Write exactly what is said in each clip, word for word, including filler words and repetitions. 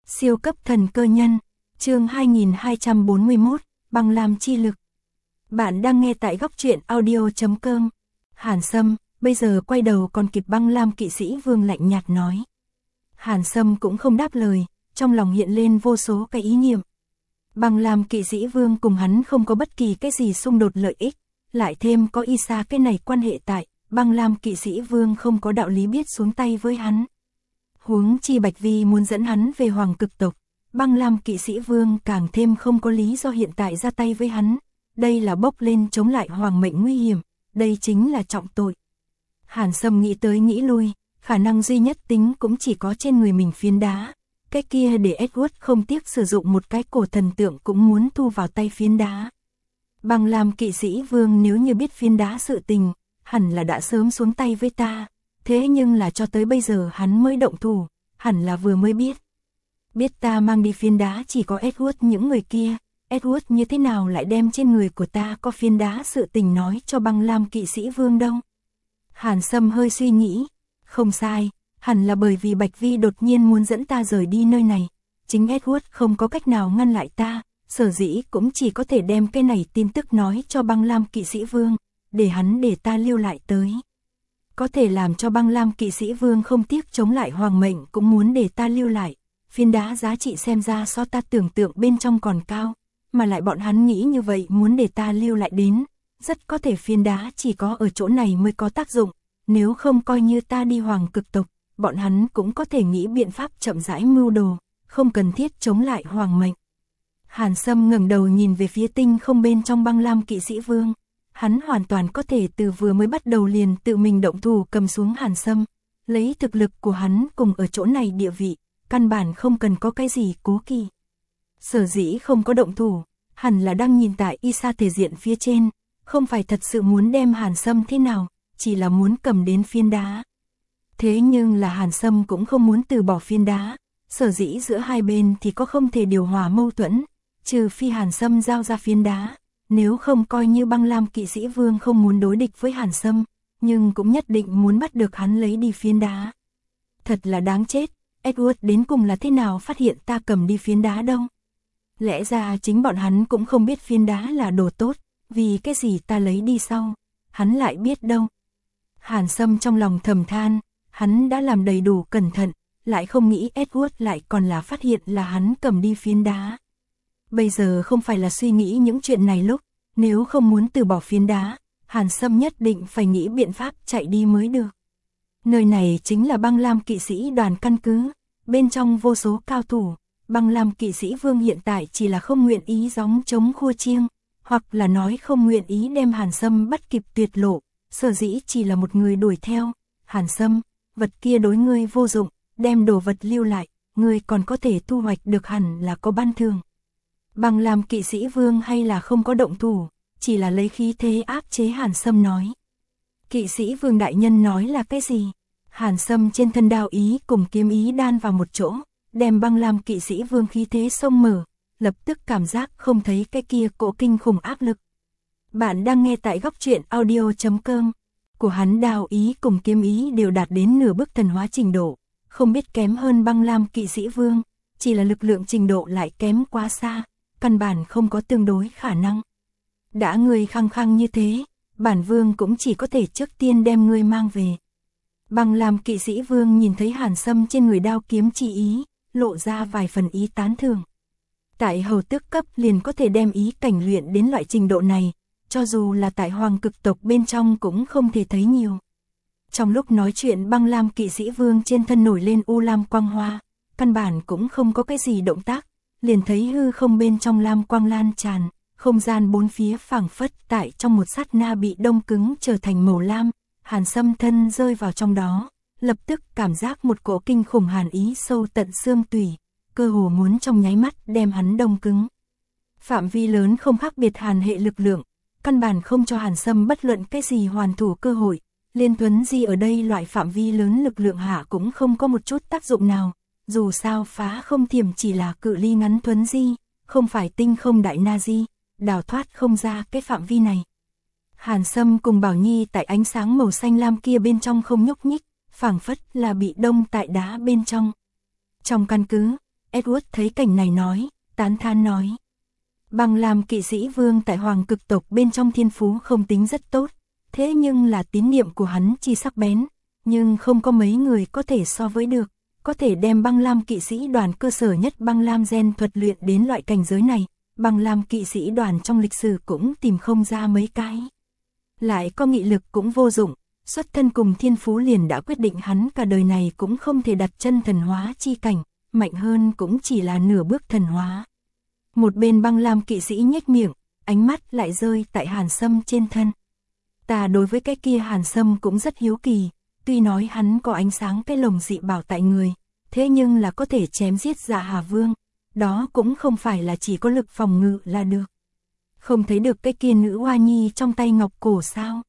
Siêu cấp thần cơ nhân, chương hai nghìn hai trăm bốn mươi mốt, băng lam chi lực. Bạn đang nghe tại góc truyện audio chấm com. Hàn Sâm, bây giờ quay đầu còn kịp. Băng lam kỵ sĩ Vương lạnh nhạt nói. Hàn Sâm cũng không đáp lời, trong lòng hiện lên vô số cái ý niệm. Băng lam kỵ sĩ Vương cùng hắn không có bất kỳ cái gì xung đột lợi ích, lại thêm có Isa cái này quan hệ tại, băng lam kỵ sĩ Vương không có đạo lý biết xuống tay với hắn. Huống chi Bạch Vi muốn dẫn hắn về hoàng cực tộc, băng lam kỵ sĩ Vương càng thêm không có lý do hiện tại ra tay với hắn. Đây là bốc lên chống lại hoàng mệnh nguy hiểm, đây chính là trọng tội. Hàn Sâm nghĩ tới nghĩ lui, khả năng duy nhất tính cũng chỉ có trên người mình phiến đá. Cái kia để Edward không tiếc sử dụng một cái cổ thần tượng cũng muốn thu vào tay phiến đá. Băng lam kỵ sĩ Vương nếu như biết phiến đá sự tình, hẳn là đã sớm xuống tay với ta. Thế nhưng là cho tới bây giờ hắn mới động thủ, hẳn là vừa mới biết. Biết ta mang đi phiến đá chỉ có Edward những người kia, Edward như thế nào lại đem trên người của ta có phiến đá sự tình nói cho băng lam kỵ sĩ Vương đâu. Hàn Sâm hơi suy nghĩ, không sai, hẳn là bởi vì Bạch Vi đột nhiên muốn dẫn ta rời đi nơi này. Chính Edward không có cách nào ngăn lại ta, sở dĩ cũng chỉ có thể đem cái này tin tức nói cho băng lam kỵ sĩ Vương, để hắn để ta lưu lại tới. Có thể làm cho băng lam kỵ sĩ Vương không tiếc chống lại hoàng mệnh cũng muốn để ta lưu lại. Phiến đá giá trị xem ra so ta tưởng tượng bên trong còn cao, mà lại bọn hắn nghĩ như vậy muốn để ta lưu lại đến. Rất có thể phiến đá chỉ có ở chỗ này mới có tác dụng, nếu không coi như ta đi hoàng cực tộc, bọn hắn cũng có thể nghĩ biện pháp chậm rãi mưu đồ, không cần thiết chống lại hoàng mệnh. Hàn Sâm ngẩng đầu nhìn về phía tinh không bên trong băng lam kỵ sĩ Vương. Hắn hoàn toàn có thể từ vừa mới bắt đầu liền tự mình động thủ cầm xuống Hàn Sâm. Lấy thực lực của hắn cùng ở chỗ này địa vị, căn bản không cần có cái gì cố kỵ. Sở dĩ không có động thủ, hẳn là đang nhìn tại Isa thể diện phía trên, không phải thật sự muốn đem Hàn Sâm thế nào, chỉ là muốn cầm đến phiến đá. Thế nhưng là Hàn Sâm cũng không muốn từ bỏ phiến đá, sở dĩ giữa hai bên thì có không thể điều hòa mâu thuẫn, trừ phi Hàn Sâm giao ra phiến đá. Nếu không coi như băng lam kỵ sĩ Vương không muốn đối địch với Hàn Sâm, nhưng cũng nhất định muốn bắt được hắn lấy đi phiến đá. Thật là đáng chết, Edward đến cùng là thế nào phát hiện ta cầm đi phiến đá đâu? Lẽ ra chính bọn hắn cũng không biết phiến đá là đồ tốt, vì cái gì ta lấy đi sau, hắn lại biết đâu. Hàn Sâm trong lòng thầm than, hắn đã làm đầy đủ cẩn thận, lại không nghĩ Edward lại còn là phát hiện là hắn cầm đi phiến đá. Bây giờ không phải là suy nghĩ những chuyện này lúc, nếu không muốn từ bỏ phiến đá, Hàn Sâm nhất định phải nghĩ biện pháp chạy đi mới được. Nơi này chính là băng lam kỵ sĩ đoàn căn cứ, bên trong vô số cao thủ, băng lam kỵ sĩ Vương hiện tại chỉ là không nguyện ý gióng chống khua chiêng, hoặc là nói không nguyện ý đem Hàn Sâm bắt kịp tuyệt lộ, sở dĩ chỉ là một người đuổi theo. Hàn Sâm, vật kia đối ngươi vô dụng, đem đồ vật lưu lại, ngươi còn có thể thu hoạch được hẳn là có ban thưởng. Băng lam kỵ sĩ Vương hay là không có động thủ, chỉ là lấy khí thế áp chế Hàn Sâm nói. Kỵ sĩ Vương đại nhân nói là cái gì? Hàn Sâm trên thân đao ý cùng kiếm ý đan vào một chỗ, đem băng lam kỵ sĩ Vương khí thế xông mở, lập tức cảm giác không thấy cái kia cỗ kinh khủng áp lực. Bạn đang nghe tại góc truyện audio chấm com. Của hắn đao ý cùng kiếm ý đều đạt đến nửa bước thần hóa trình độ, không biết kém hơn băng lam kỵ sĩ Vương, chỉ là lực lượng trình độ lại kém quá xa, căn bản không có tương đối khả năng. Đã ngươi khăng khăng như thế, bản Vương cũng chỉ có thể trước tiên đem ngươi mang về. Băng lam kỵ sĩ Vương nhìn thấy Hàn Sâm trên người đao kiếm chi ý, lộ ra vài phần ý tán thưởng. Tại hầu tước cấp liền có thể đem ý cảnh luyện đến loại trình độ này, cho dù là tại hoàng cực tộc bên trong cũng không thể thấy nhiều. Trong lúc nói chuyện băng lam kỵ sĩ Vương trên thân nổi lên u lam quang hoa, căn bản cũng không có cái gì động tác, liền thấy hư không bên trong lam quang lan tràn, không gian bốn phía phảng phất tại trong một sát na bị đông cứng trở thành màu lam. Hàn Sâm thân rơi vào trong đó, lập tức cảm giác một cỗ kinh khủng hàn ý sâu tận xương tủy, cơ hồ muốn trong nháy mắt đem hắn đông cứng. Phạm vi lớn không khác biệt hàn hệ lực lượng, căn bản không cho Hàn Sâm bất luận cái gì hoàn thủ cơ hội. Liên Tuấn Di ở đây loại phạm vi lớn lực lượng hạ cũng không có một chút tác dụng nào, dù sao phá không thiểm chỉ là cự ly ngắn Tuấn Di, không phải tinh không đại na di, đào thoát không ra cái phạm vi này. Hàn Sâm cùng Bảo Nhi tại ánh sáng màu xanh lam kia bên trong không nhúc nhích, phảng phất là bị đông tại đá bên trong. Trong căn cứ, Edward thấy cảnh này nói, tán thán nói. Băng Lam kỵ sĩ vương tại hoàng cực tộc bên trong thiên phú không tính rất tốt, thế nhưng là tín niệm của hắn chi sắc bén, nhưng không có mấy người có thể so với được, có thể đem băng lam kỵ sĩ đoàn cơ sở nhất băng lam gen thuật luyện đến loại cảnh giới này, băng lam kỵ sĩ đoàn trong lịch sử cũng tìm không ra mấy cái. Lại có nghị lực cũng vô dụng, xuất thân cùng thiên phú liền đã quyết định hắn cả đời này cũng không thể đặt chân thần hóa chi cảnh, mạnh hơn cũng chỉ là nửa bước thần hóa. Một bên băng lam kỵ sĩ nhếch miệng, ánh mắt lại rơi tại Hàn Sâm trên thân. Ta đối với cái kia Hàn Sâm cũng rất hiếu kỳ, tuy nói hắn có ánh sáng cái lồng dị bảo tại người, thế nhưng là có thể chém giết Dạ Hà Vương, đó cũng không phải là chỉ có lực phòng ngự là được. Không thấy được cái kia nữ hoa nhi trong tay ngọc cổ sao?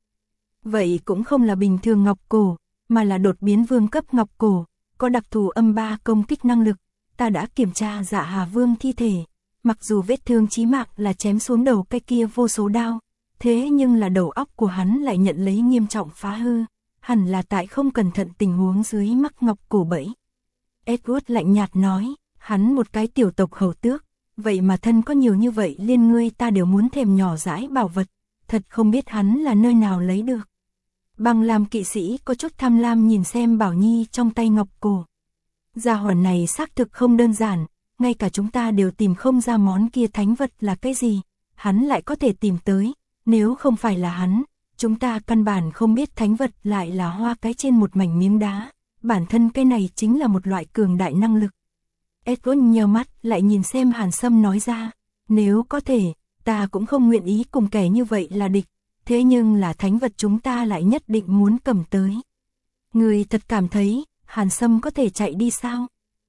Vậy cũng không là bình thường ngọc cổ, mà là đột biến vương cấp ngọc cổ, có đặc thù âm ba công kích năng lực. Ta đã kiểm tra Dạ Hà Vương thi thể, mặc dù vết thương chí mạng là chém xuống đầu cái kia vô số đao, thế nhưng là đầu óc của hắn lại nhận lấy nghiêm trọng phá hư, hẳn là tại không cẩn thận tình huống dưới mắc ngọc cổ bẫy. Edward lạnh nhạt nói, hắn một cái tiểu tộc hầu tước, vậy mà thân có nhiều như vậy liên ngươi ta đều muốn thèm nhỏ dãi bảo vật, thật không biết hắn là nơi nào lấy được. Băng Lam kỵ sĩ có chút tham lam nhìn xem Bảo Nhi trong tay ngọc cổ. Gia hỏa này xác thực không đơn giản, ngay cả chúng ta đều tìm không ra món kia thánh vật là cái gì, hắn lại có thể tìm tới, nếu không phải là hắn, chúng ta căn bản không biết thánh vật lại là hoa cái trên một mảnh miếng đá, bản thân cái này chính là một loại cường đại năng lực. Edward nheo mắt lại nhìn xem Hàn Sâm nói ra, nếu có thể, ta cũng không nguyện ý cùng kẻ như vậy là địch, thế nhưng là thánh vật chúng ta lại nhất định muốn cầm tới. Người thật cảm thấy, Hàn Sâm có thể chạy đi sao?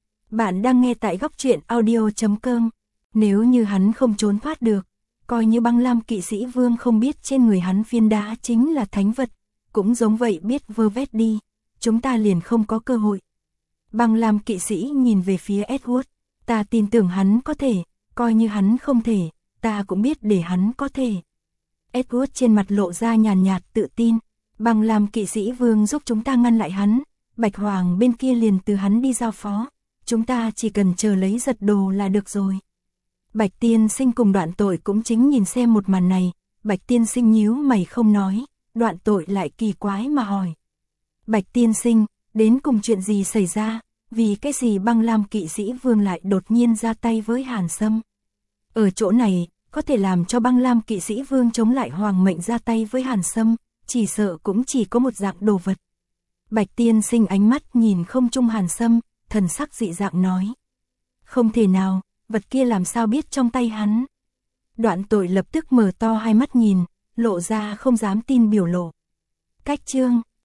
Bạn đang nghe tại góc truyện audio chấm com, nếu như hắn không trốn thoát được, coi như băng lam kỵ sĩ vương không biết trên người hắn viên đá chính là thánh vật, cũng giống vậy biết vơ vét đi, chúng ta liền không có cơ hội. Băng lam kỵ sĩ nhìn về phía Edward, ta tin tưởng hắn có thể, coi như hắn không thể, ta cũng biết để hắn có thể. Edward trên mặt lộ ra nhàn nhạt tự tin, băng lam kỵ sĩ vương giúp chúng ta ngăn lại hắn, Bạch Hoàng bên kia liền từ hắn đi giao phó, chúng ta chỉ cần chờ lấy giật đồ là được rồi. Bạch tiên sinh cùng Đoạn Tội cũng chính nhìn xem một màn này, Bạch tiên sinh nhíu mày không nói, Đoạn Tội lại kỳ quái mà hỏi. Bạch tiên sinh, đến cùng chuyện gì xảy ra, vì cái gì băng lam kỵ sĩ vương lại đột nhiên ra tay với Hàn Sâm? Ở chỗ này, có thể làm cho băng lam kỵ sĩ vương chống lại hoàng mệnh ra tay với Hàn Sâm, chỉ sợ cũng chỉ có một dạng đồ vật. Bạch tiên sinh ánh mắt nhìn không trung Hàn Sâm, thần sắc dị dạng nói. Không thể nào, vật kia làm sao biết trong tay hắn? Đoạn Tội lập tức mở to hai mắt nhìn, lộ ra không dám tin biểu lộ. Cách chương